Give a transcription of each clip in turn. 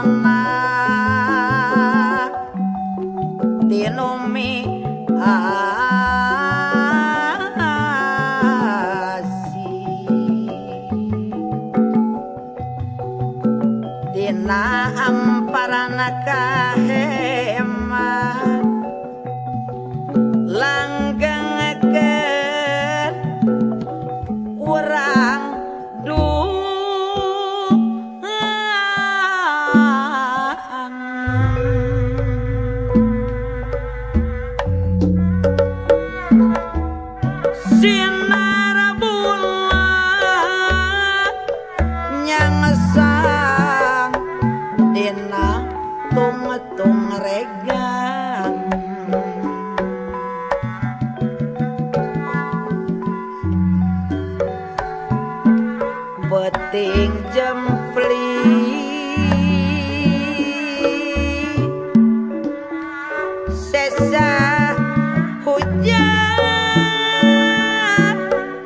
nona tinumi asi dina amparana kahema langgengekeun urang sinar bulan nyangsang dina tung regang beting jempli sesa hujan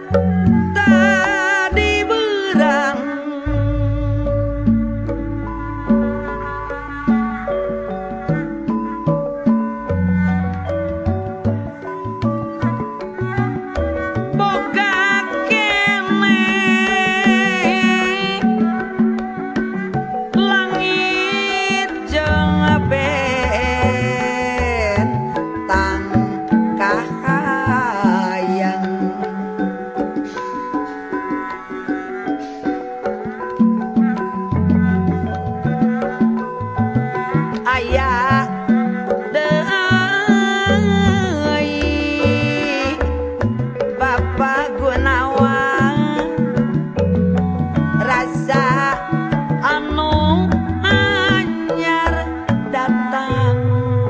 tadi berang boga kene langit jeung bentang kahayang aya deui Bapak Gunawan rasa anu anyar datang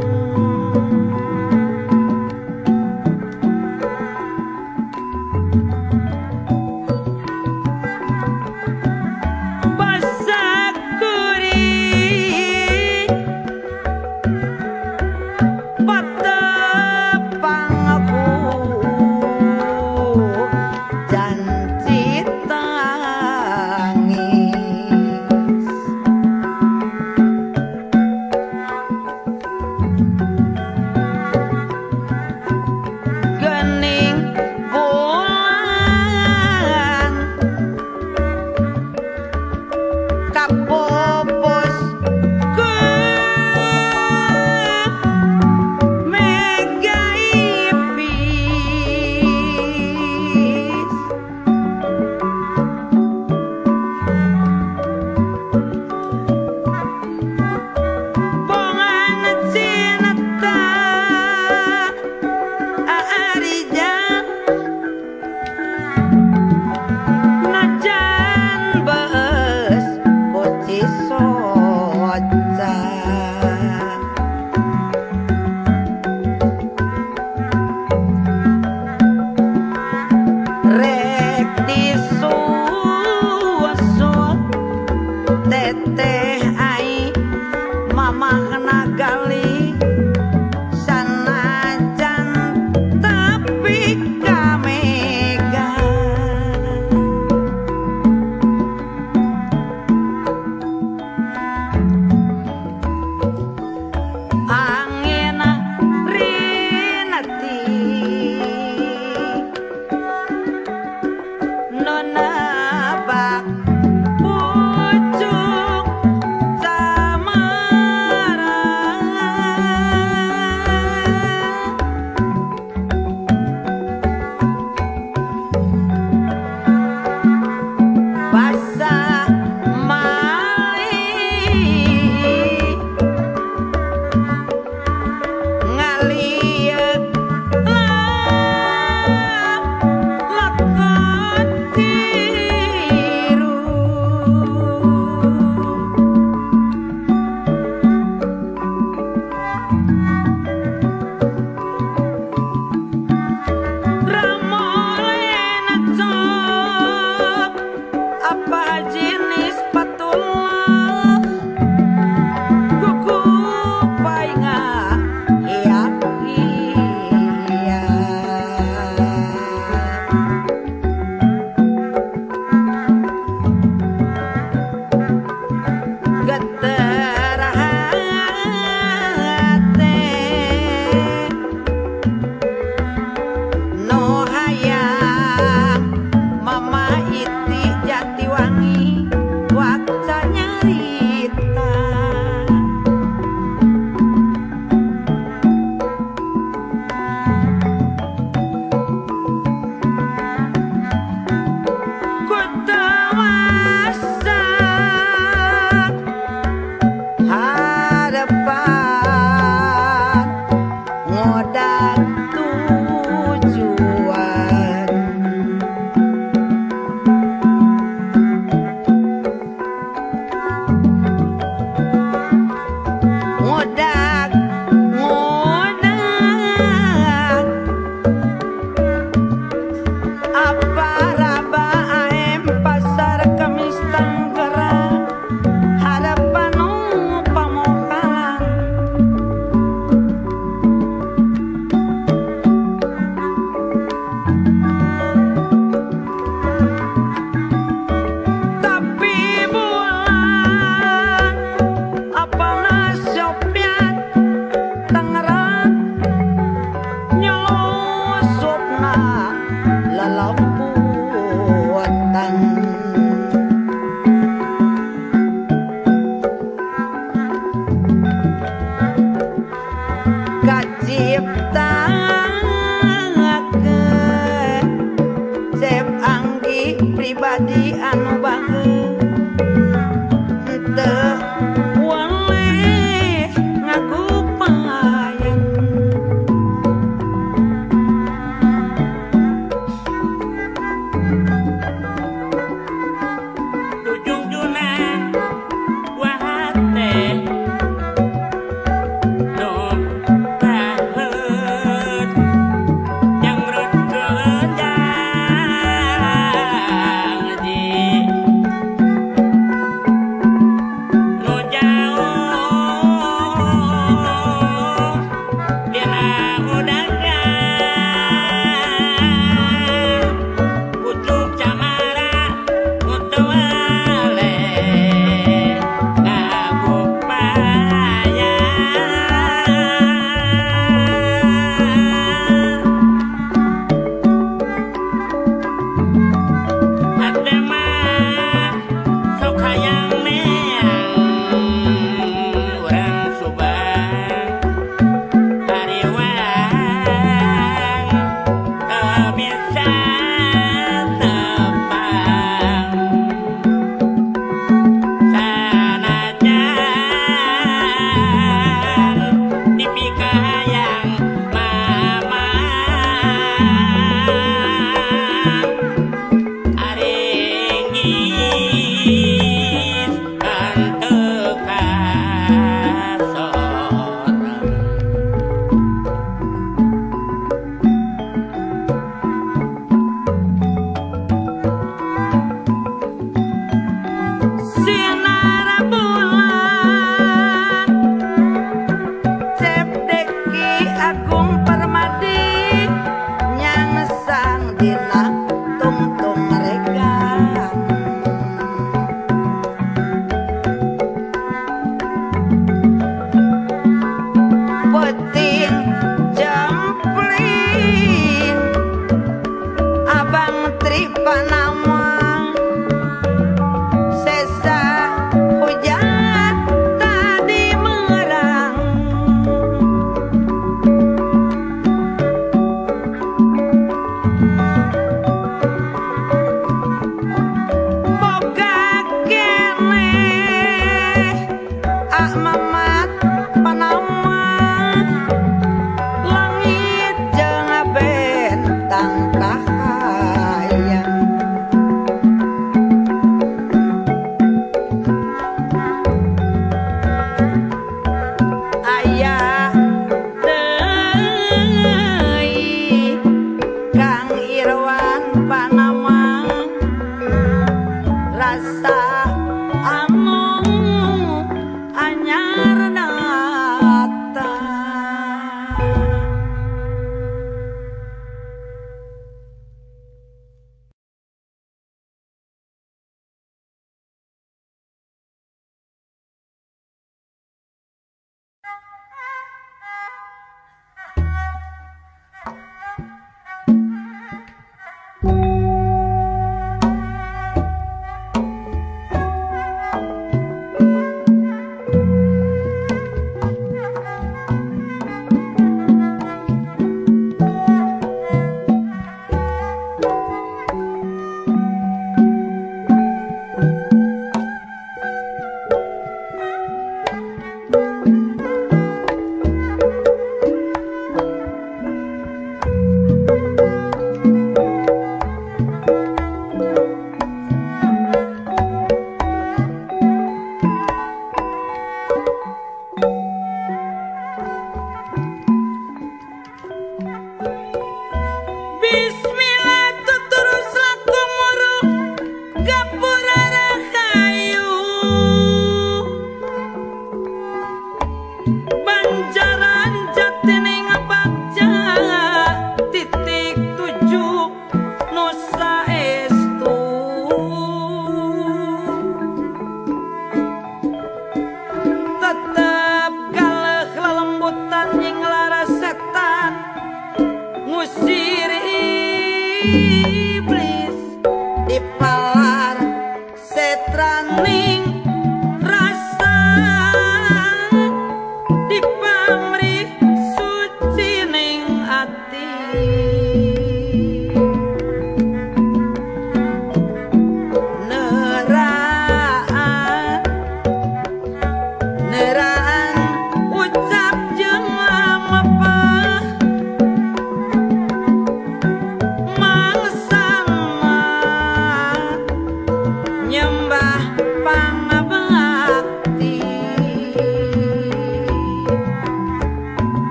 basakuri patepangku janji tangis gening bulan kapopos ke mega ipis bongan cinta arijan najan beus kuci soca rek disuwesut teteh ai mamah nagali sanajan tapi kamega angin rinati nona bak pucuk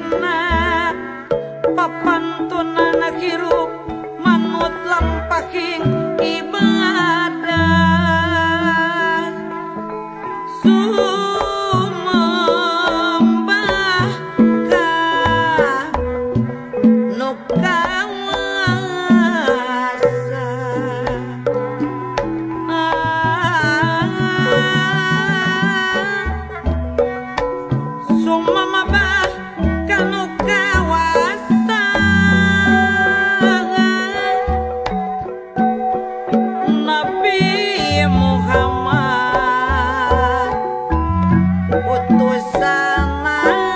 dina papantunan hirup manut lampaking ibadah sumembah ka nu kawasa sumembah ka nu kawasa Nabi Muhammad utusanana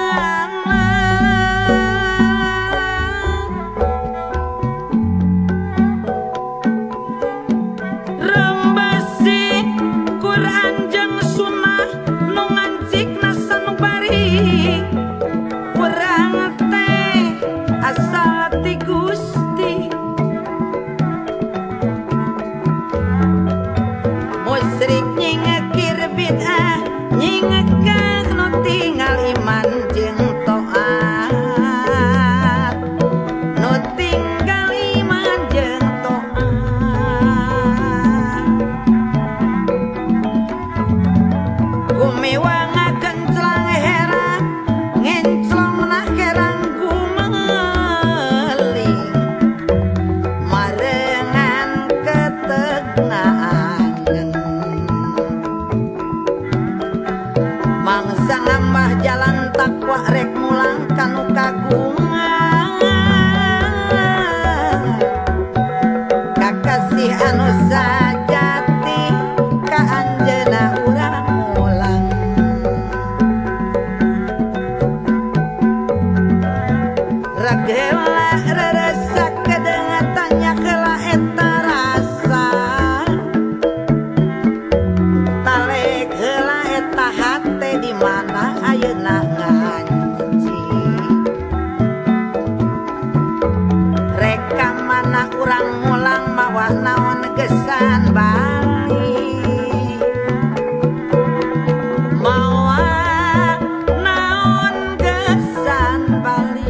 rembasi Quran jeung sunnah nu ngancikna sanubari urang teh asal ti Gusti musyrik nyingekir bid'ah nyingekang nu tinggal iman jeung taat nu tinggal iman jeung taat gumiwang kenclang herang ngenclong na herang gumeling marengan ketenangan mangsa ngambah jalan takwa rek mulang kanu kagungan kakasih anu sajati ka anjeunna urang mulang ragela reresak kedenga tanya kela eta rasa talek heula eta hate di mana ayeuna nganci reka mana urang mulang mawa naon gesan bali mawa naon gesan bali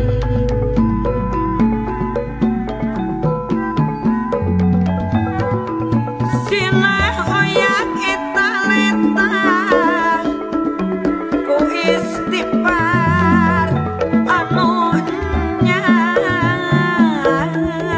sinah oyak eta leta ku istighfar anu nyan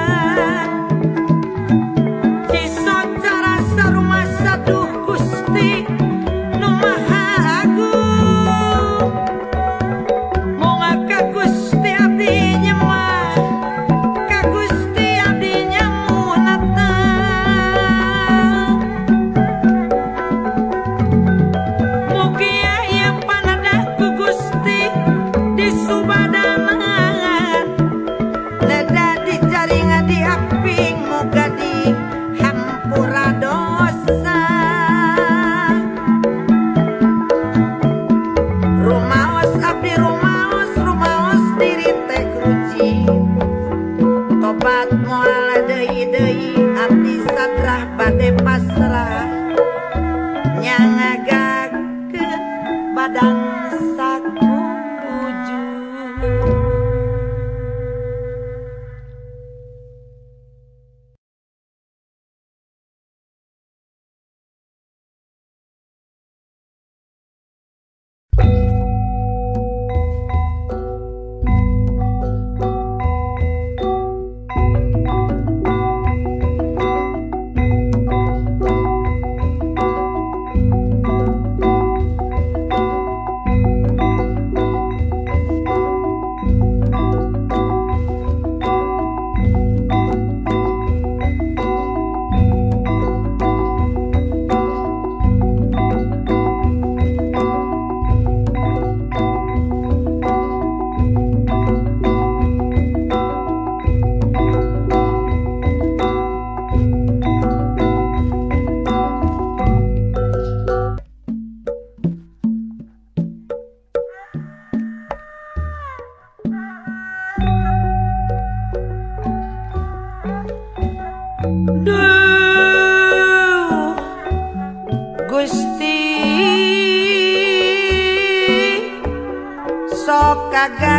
ciso cara sarumah saduh Gusti nu maha agung moga ka Gusti abdi nyemah ka Gusti abdi nyamunata mugi aya panadah ku Gusti di subadanan neda di jaringan di aping muga di hampura dosa rumaos abdi rumaos diri teh kruci tobat moal deui abdi sadrah bade pasrah nyangagakeun badang sakuju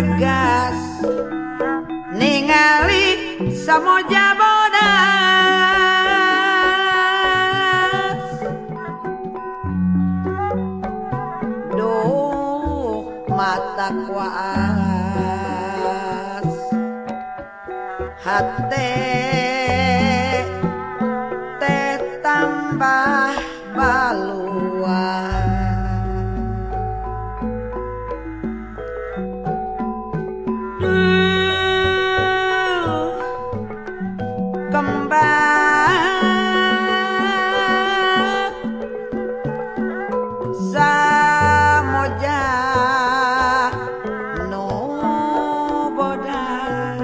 gagas ningali samoja bodas duh mata kuas hate teh tambah baluan kembang samoja no bodas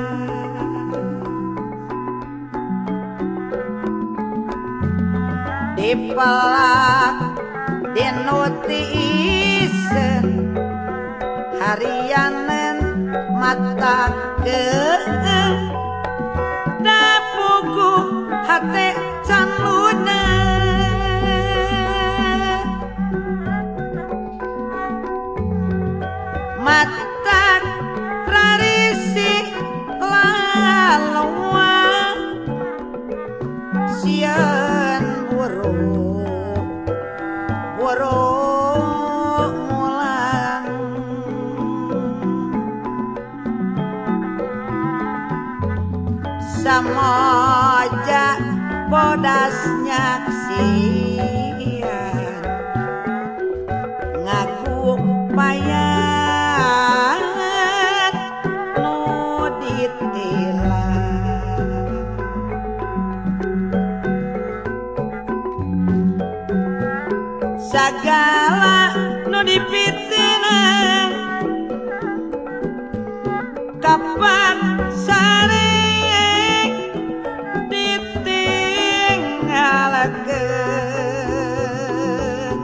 dipelak dinutiisen harianen mata ke dapuku hati can lunak mata rarisi laluan sieun buruk mulang samoja bodas nyaksian ngaku payah nu ditilang sagala nu dipitinan kapan sareng ditinggalakeun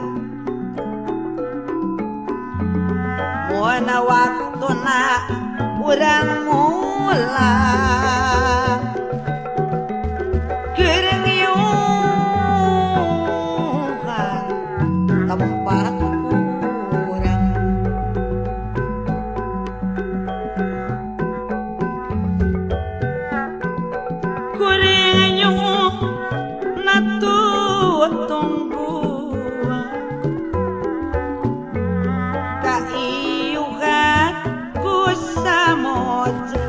moana waktuna urang mulang geureung yuhan tempat urang kurinyu natu tunggu kaiyuhan ku samoja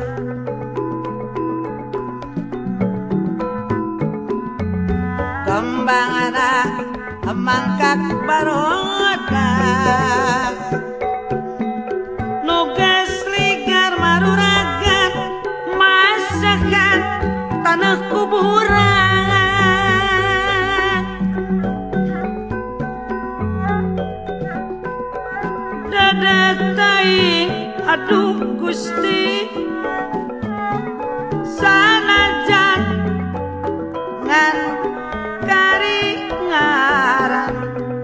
kembangana mangkak barodas nugas ligar maruragan masakan tanah kuburan dadatai aduh Gusti sanajan ngan kari ngaran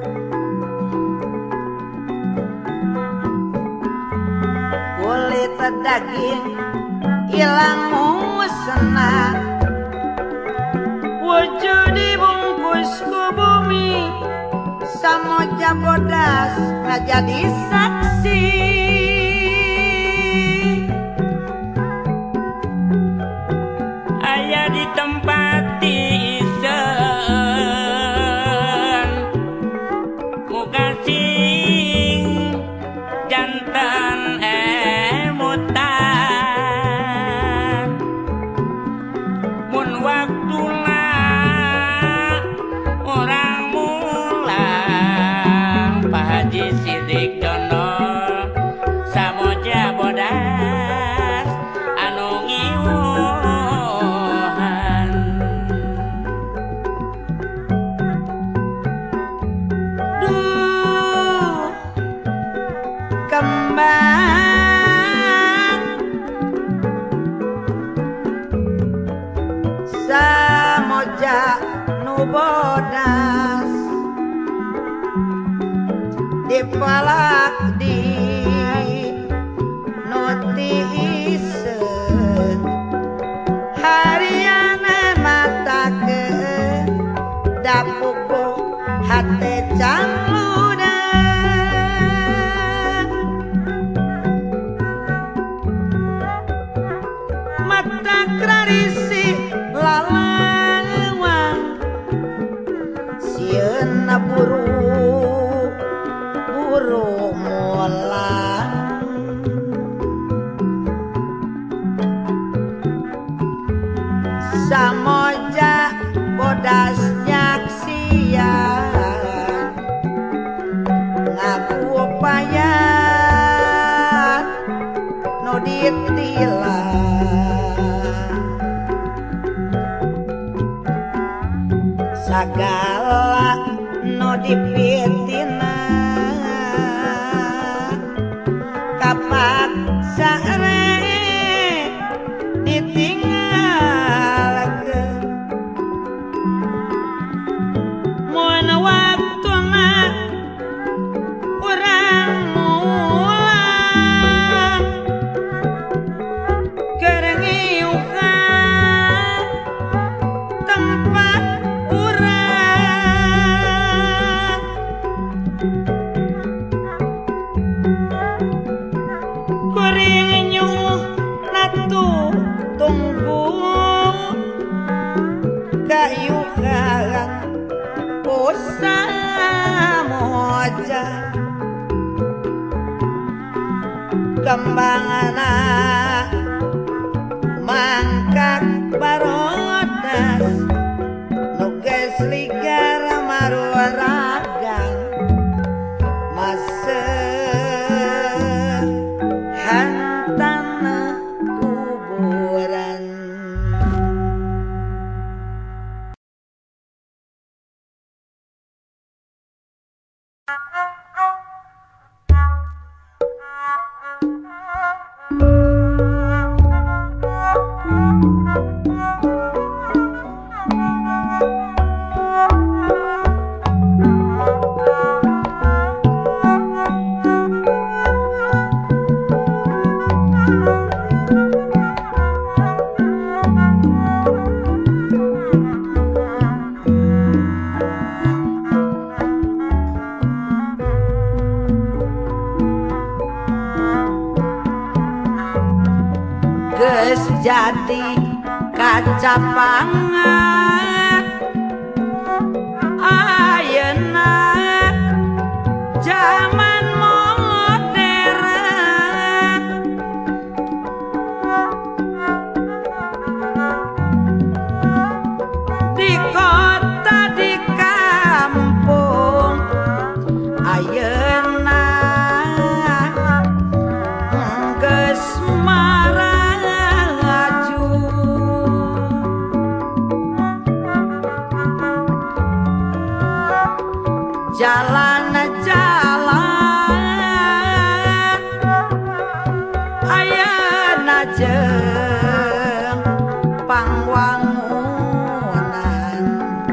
kulit daging ilang musnah wujud dibungkus ku bumi samoja bodas ngajadi saksi aya di tempat isen muka sing jantan emutan mun waktuna orang mulang Pak Haji Sidik Dono krarisi lalawang sieun buru mulang samoja bodas nyaksian ngaku payan nu ditilang sagala nu dipitina kapaksa rek ditinggalkeun moal waktuna urang mulang keur ngiuhan tempat urang kuring nyuh natu tunggu kayuhan samoja kembangana mangkak barodas nugas ligar marwaragang mase hantana kuburan geus jadi kaca pangan ayeuna zaman modern di kota di kampung ayeuna geus jalan-jalan ayeuna jeung pangwangunan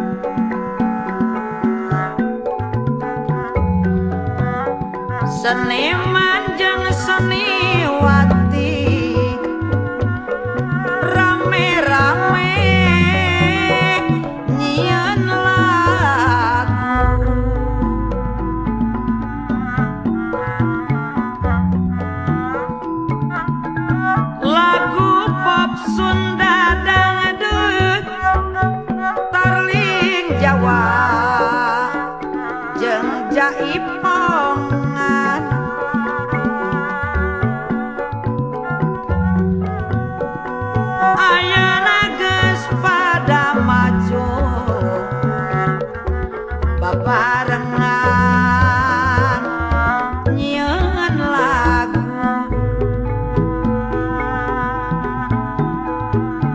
seniman jeung seniwati rame-rame nyieun lagu pop Sunda dangdut tarling Jawa jeung jaipongan ayeuna geus pada maju babarengan nyieun lagu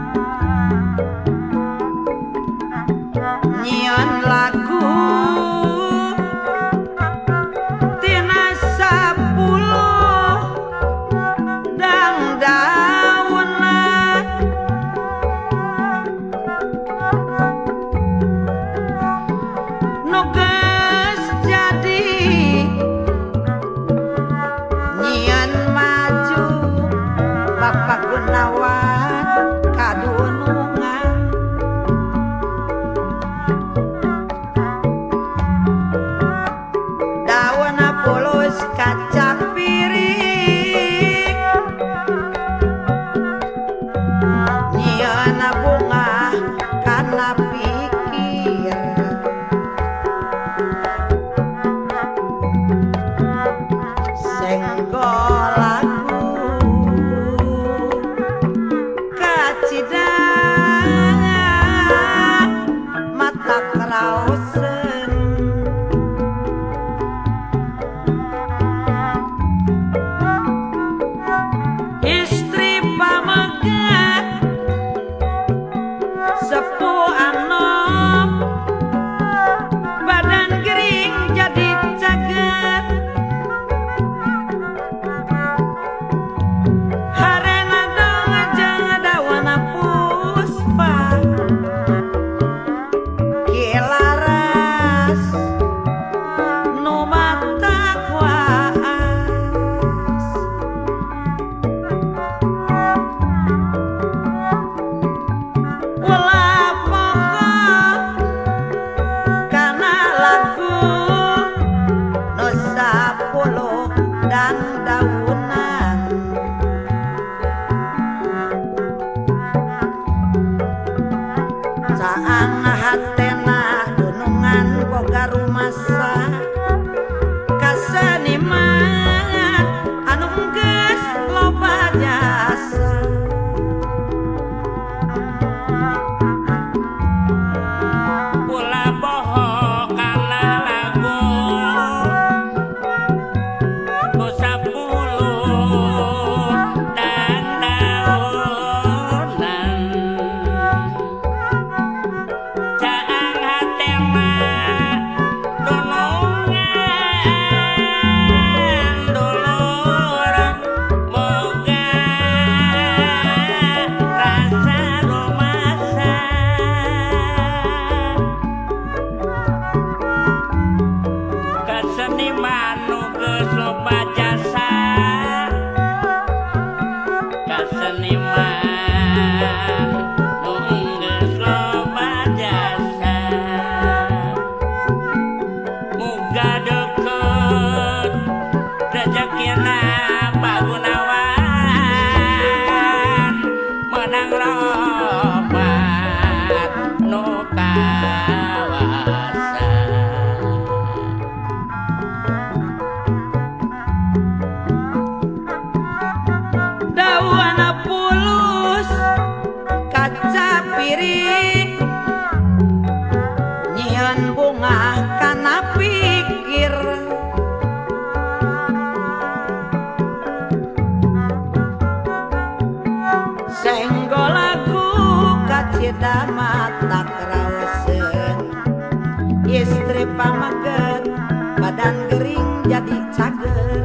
Sida mata kraoseun istri pamaget badan gering jadi cager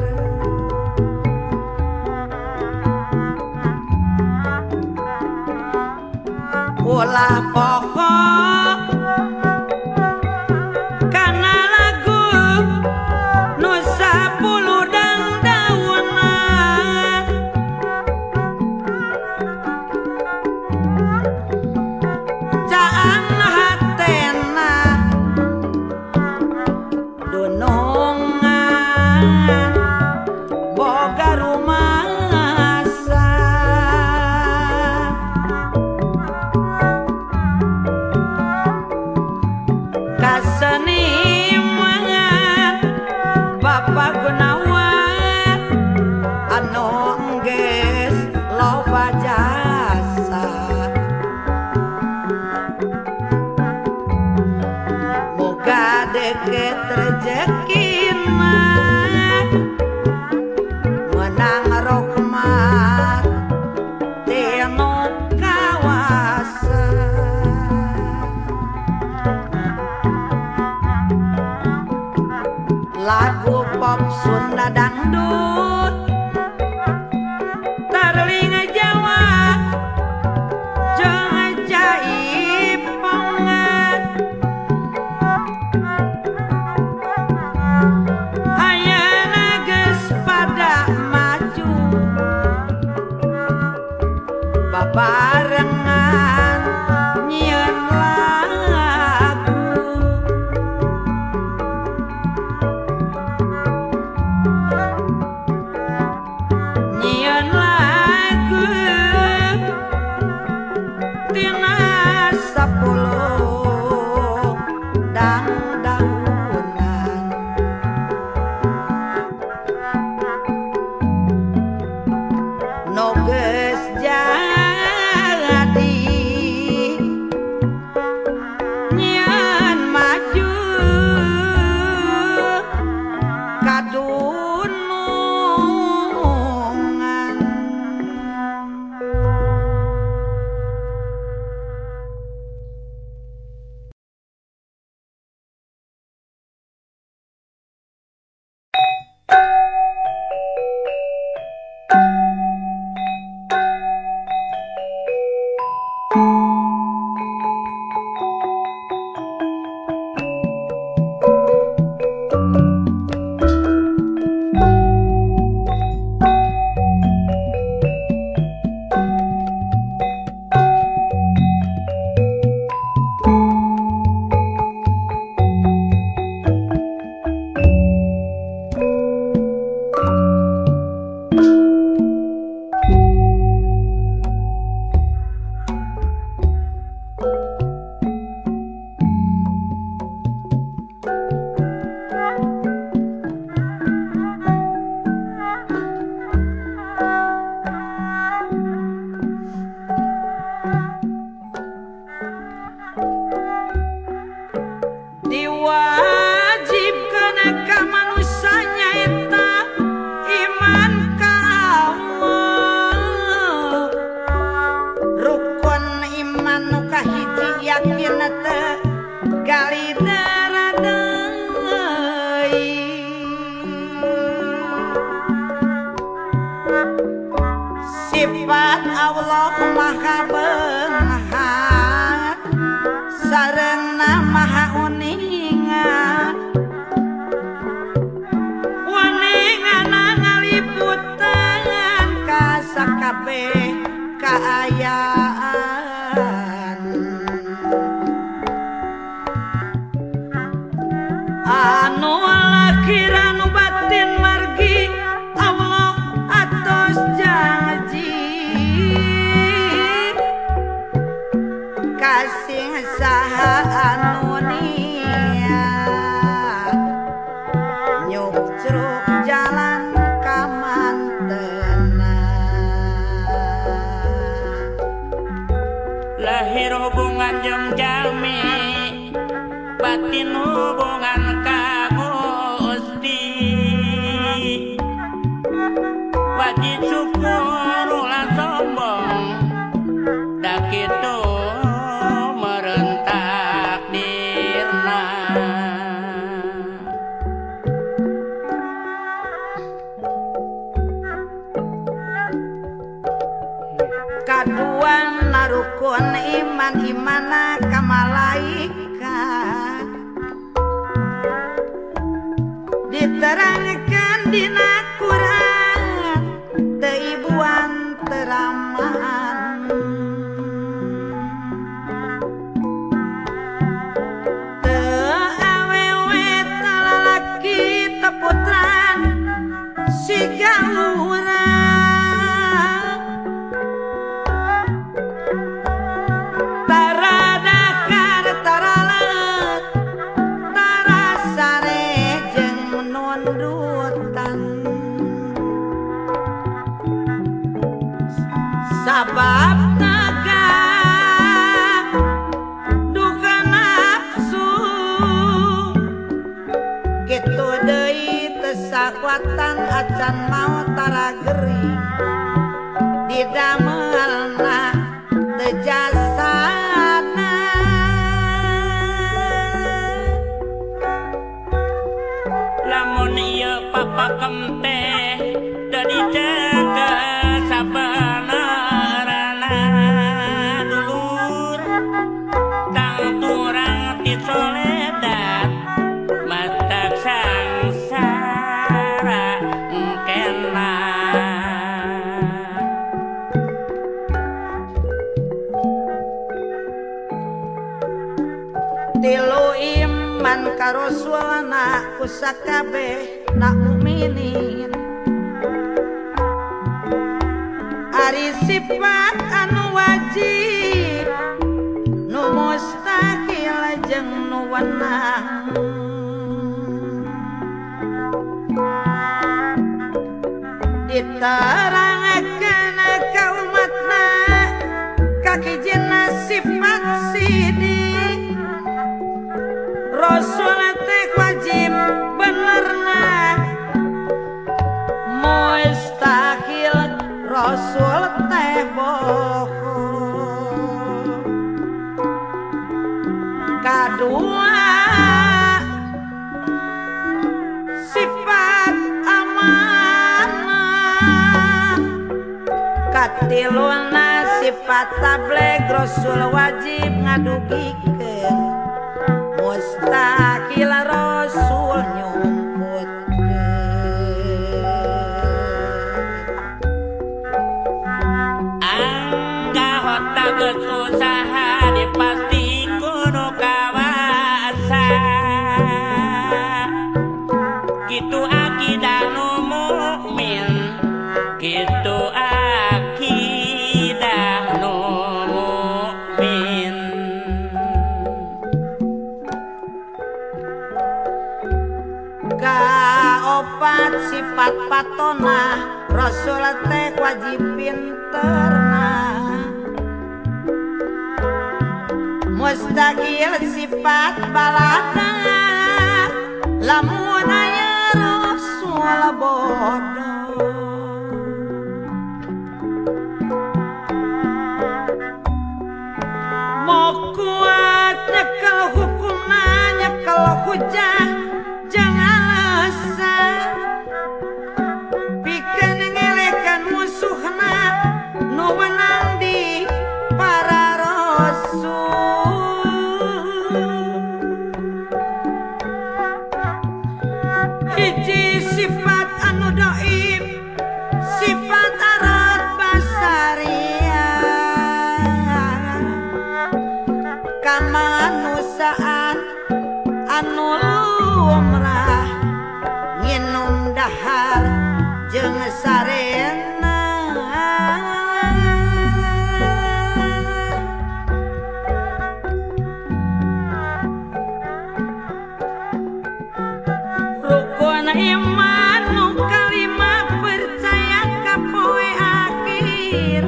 ulah pokok kana lagu nu 10 dang dauna caan hatena dunungan boga rumasa kaseniman Bapak Gunawan anu geus loba jasa moga deket rezekina menang rahmat tinu kawasa lagu pop Sunda dangdut terlinga Jawa jeung ajaib banget ayeuna geus pada maju babarengan nyieun lagu nyieun lagu tina 10 dang daunan nu geus jadi nyieun maju kadunungan diwajibkeun ka manusia nyaeta iman ka Allah rukun iman nu kahiji yakin teu gali deui sifat Allah maha beunghar sarengna maha uningan waningana ngaliputan ka sakabeh kaayaan anu lahir anu batin margi Allah atos janji kasih saha anu niat nyukruk jalan ka manteuna lahir hubungan jeung jami batin hubungan ka Gusti wajib syukur ulah sombong da kitu kaduan narukun iman-imana ka malaikat diterangkan dina Quran teibuan teraman teawewe talalaki teputran siga urang taradakar taralet tarasare jeung nundutan sabab naga duka nafsu kitu deui teu sakuatan acan maot tara gering didamelna teu jasana lamun ieu papakem teh teu dijaga sabenerana dulur tang turang ti soledad matak sangsara engkena tilu iman ka rasulna kusakabeh na mukminin ari sifat anu wajib nu mustahil jeung nu wenang diterangkeun ka umatna kakijina sifat sidik Rasul teh wajib benerna mustahil Rasul teh bohong kadua sifat amanah katiluna sifat tabligh Rasul wajib ngadugikeun mustahil Rasul nyumputkeun angga hota geus usaha dipasti kudu kawasa kitu akidah nu mukmin kitu akidah nu mukmin kaopat sifat patona Rasul teh wajib pinterna mustahil sifat balada lamun aya Rasul bodoh mau kuat nyekel hukumna nyekel hujah jangan alasan pikeun ngelekan musuhna nu menang di para rasul hiji sifat anu dhaif sifat arat basariah kamanusaan anu lumrah nginum dahar jeung sarena rukun iman nu kalima percaya ka poe akhir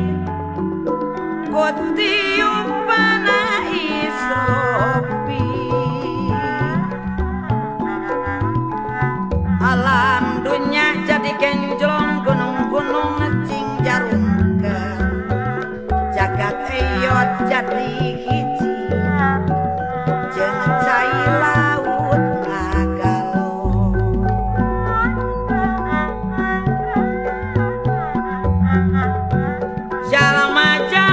kutiupana isropi alam dunya jadi genjlong gunung-gunung cing jarungkeun jagat eyot jadi hiji jeung cai laut ngagalo jalma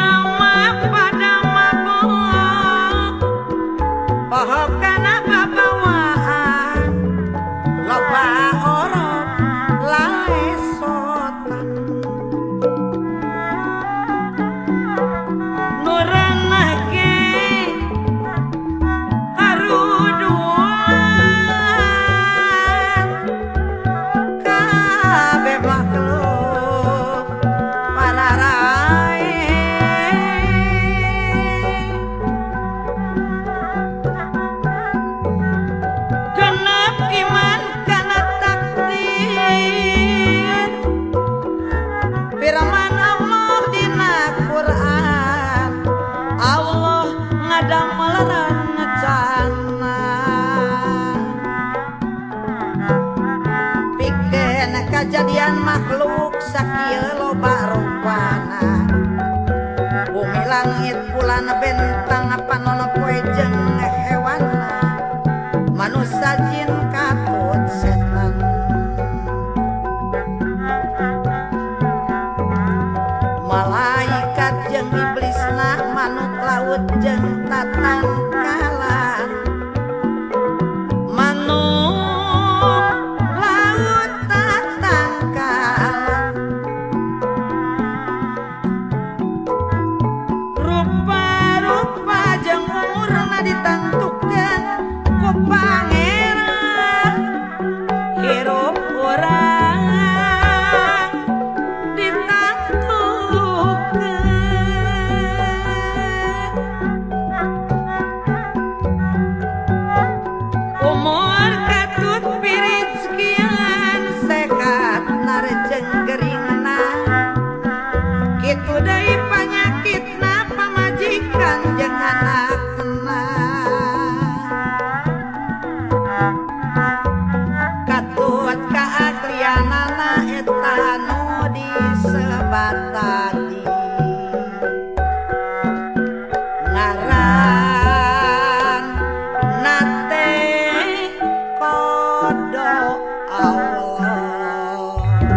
bulan bentang panon poe jeung hewana manusia jin katut setan malaikat jeung iblisna manuk laut jeung tatangkalan manuk laut tatangkalan rupa-rupa jeung umurna ditentukeun ku pangeran hirup urang umur katut pirit sekian sekat narejeng geringna kitu deui panyakitna pamajikan jeung anakna katut kaahlianana eta nu disebat tadi ngaran nate kodo Allah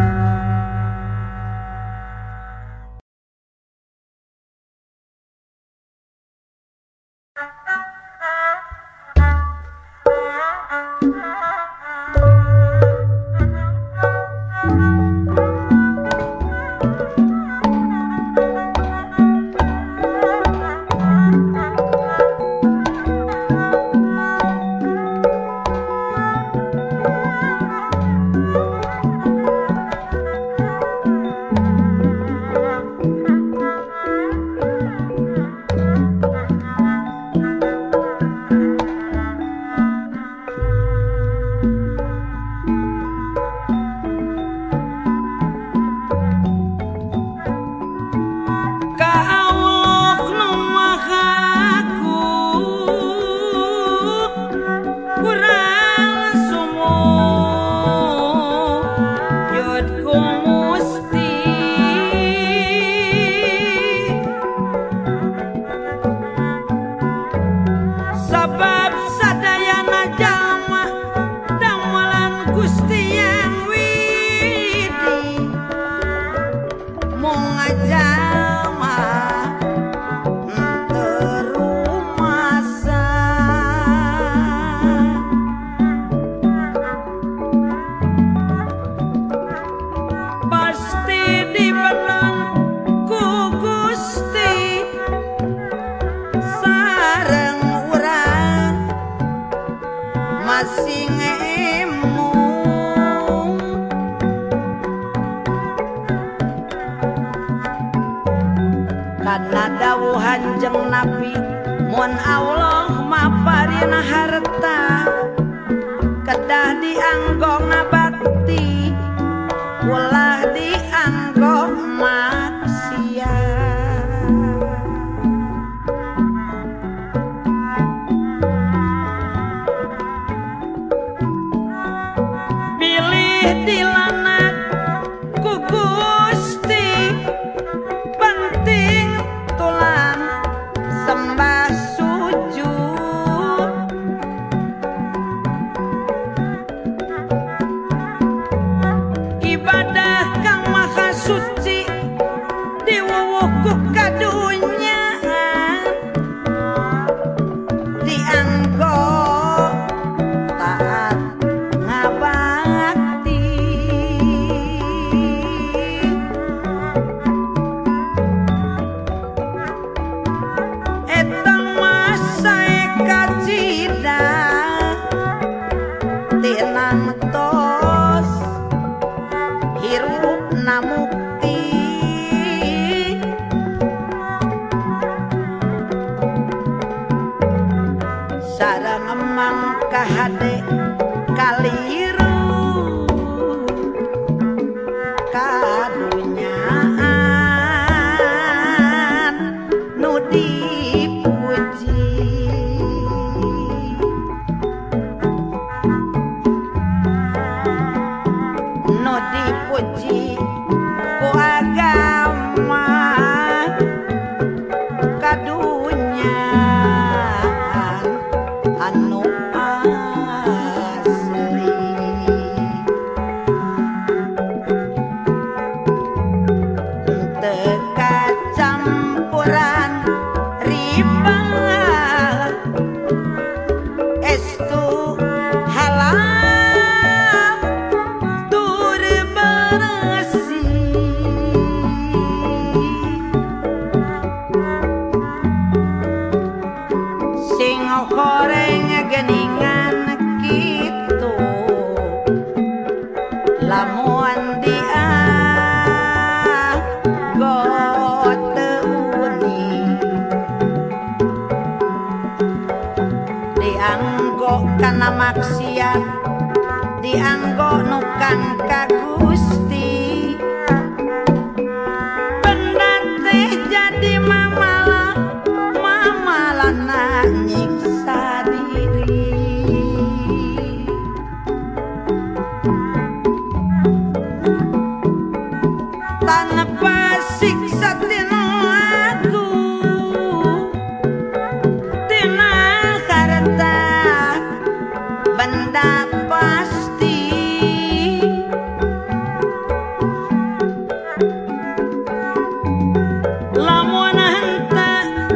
kana dawuhan jeung nabi mun Allah maparin harta kedah dianggona bakti ulah dianggok maksiat pilih dilanat ku Gusti penting tulang sembah sujud ibadah kang maha suci diwuwuh ku kadunya dianggo taat ngabakti eta masae kacida tina ngetos hirup namukti sareng emang kahade kaliru kadunyaan nu dipuji nu dipuji ku agama kadunya maksiat dianggo nukang ka Gusti benar teh jadi mamalana nyiksa diri tanpa siksa tinu aku tina harta benda pasti lamun henteu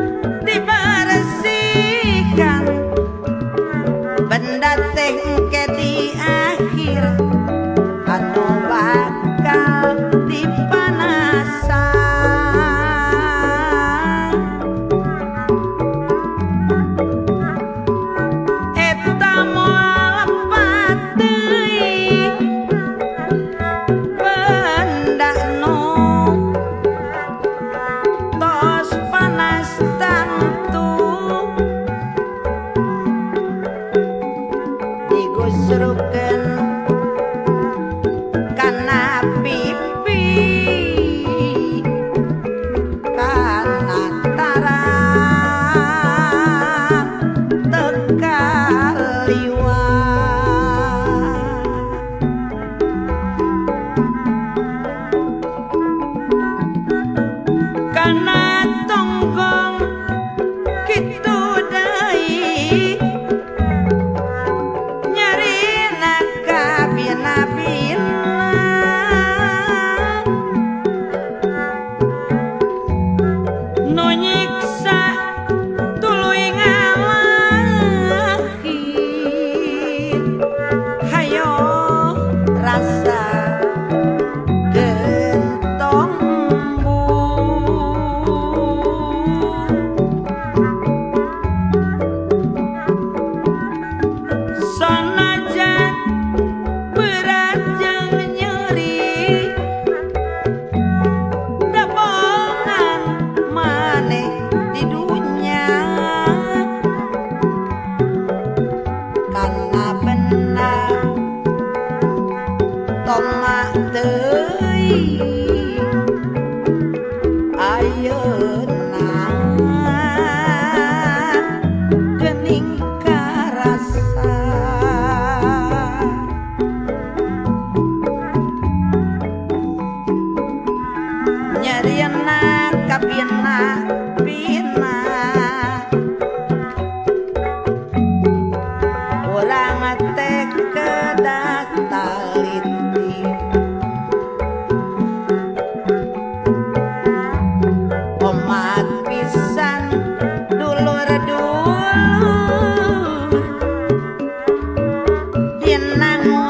dibersihkan benda teh engke di akhir anu bakal dipanasan eta moal lepat deui benda nu tos panas tantu digusrukeun kana pipi kana tarang tekaliwat kana tonggong kitu deui nyarina kabina-bina nu nyiksa tuluy ngalahir hayo rasa gentong sanajan berat jeung nyeri dabongan maneh di dunya karena benar tomak deui ayeuna geuning karasa nyarina kabina-bina urang teh kedah taliti omat pisan dulur-dulur dina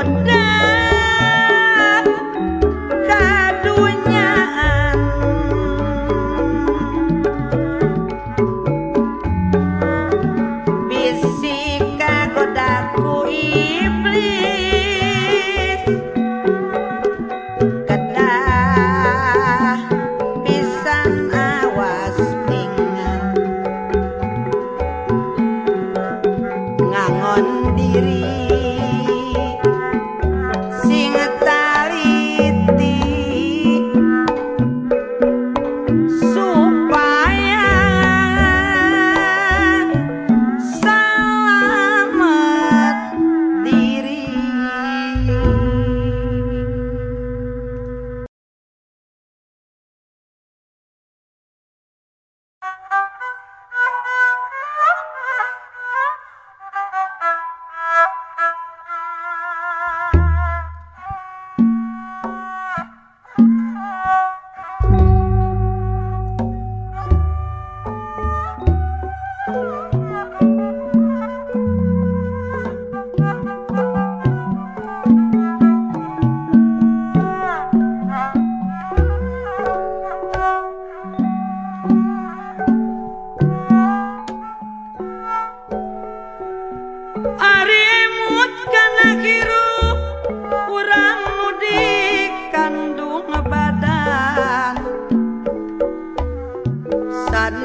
ngudang kadunyaan bisi kagodaku iblis kedah pisan awas ningal ngangon diri sing taliti supaya selamat diri.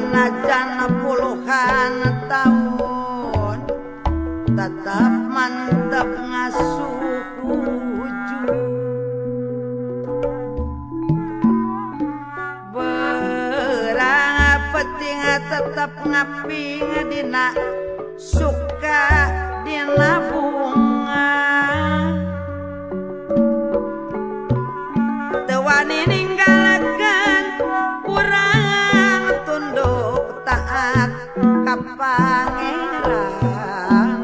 Sanajan puluhan tahun tetap mandiri penting tetep ngaping dina suka dina bunga teu wani ninggalakeun urang tunduk taat ka pangeran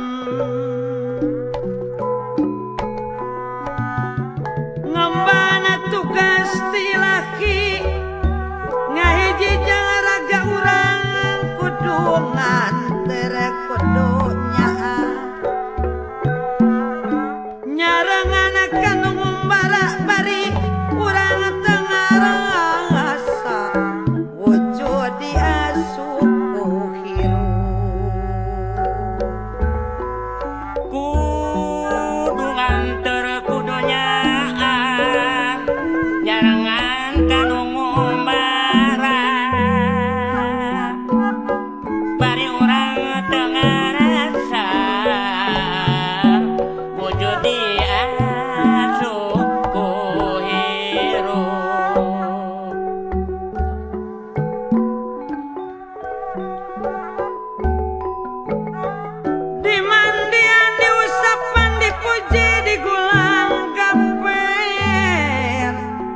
ngembana tugas ti laki ngahiji jeung raga urang kudu nganter kudu nyarangan kanu ngumbara bari urang teu ngarasa wujud diasup ku hirup kudu nganter kudu nyaan nyarangan kanu ngumbara bari urang teu ngarasa wujud diasup ku hirup dimandian diusapan dipuji digulang gaper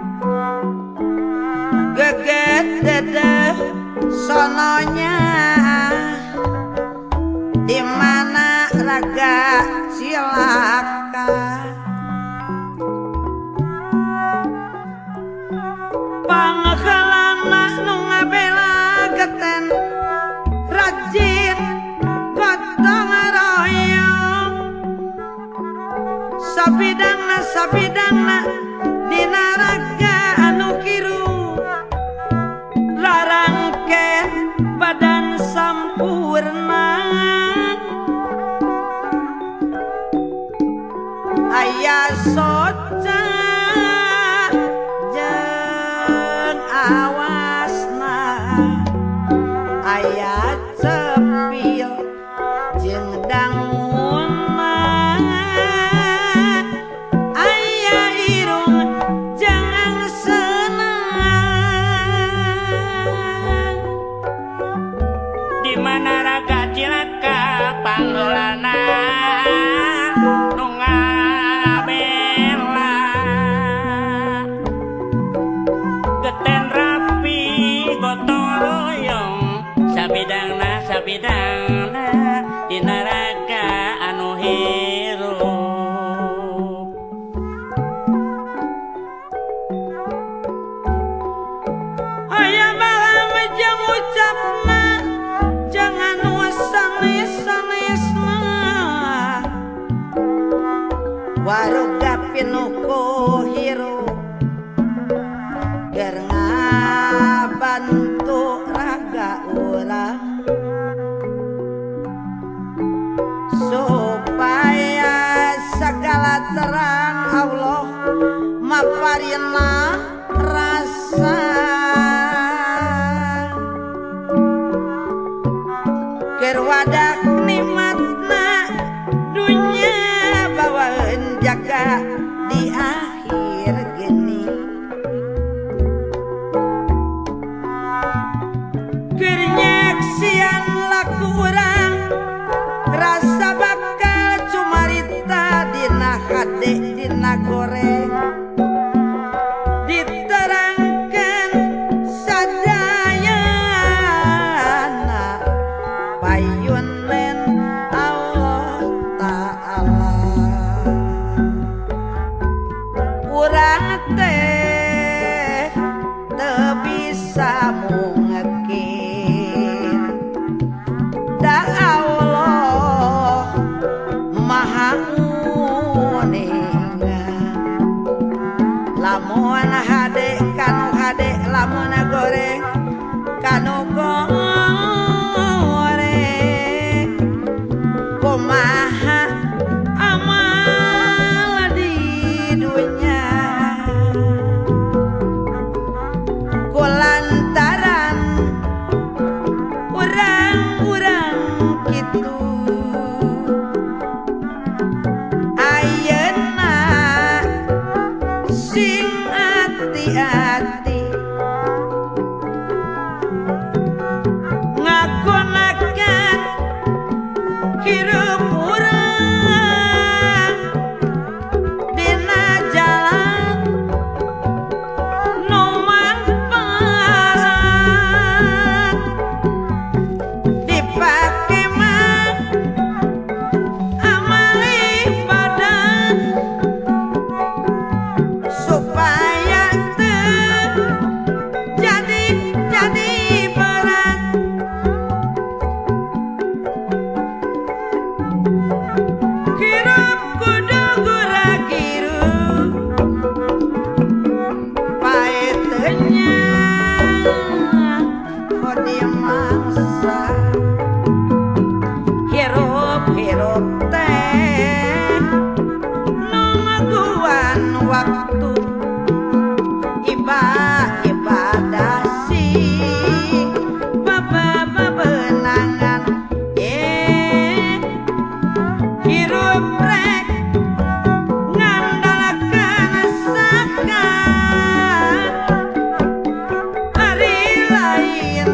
geget dedeh sononya dimana raga cilaka pangkalana nu ngabela geten rajin gotong royong sabidangna dina raga anu kiru larangkeun badan sampurna aya soca jeung awasna aya cepil jeung dangunna aya irung jeung angsana di mana raga cilaka panggeulana nu ngabela geten rapi gotong royong sabidangna dina raga anu hirup aya balam jeung ucapna jangan sanes-sanesna waruga pinuku hirup keur ngabantu raga urang supaya segala terang Allah maparina rasa keur wadah nikmatna dunya bawaeun jaga di akhir geni keur nyaksian laku urang rasa bakal cumarita dina hade dina goreng diterangkan sadayana payun len Allah Ta'ala urang teh teu bisa mungkin da Allah maha nguningan lamun hade kanu hade lamun goreng kanu goreng kumaha amal di dunya kulantaran urang-urang kitu ayeuna sing ati-ati di mangsa hirup teh nungguan waktu ibadah sih bebenangan hirup rek ngandalkan sakan hari lain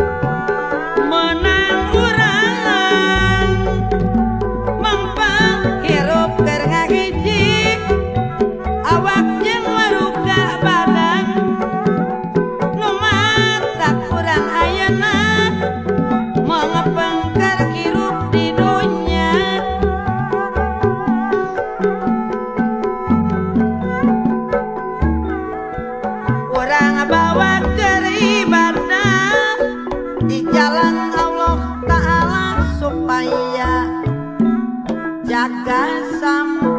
menang urang mempeng hirup keur ngahiji awak jeung waruga badan nu mata kurang ayeuna mangepeng keur hirup di dunya urang bawa keur ibadah di jalan Allah Ta'ala supaya jaga sama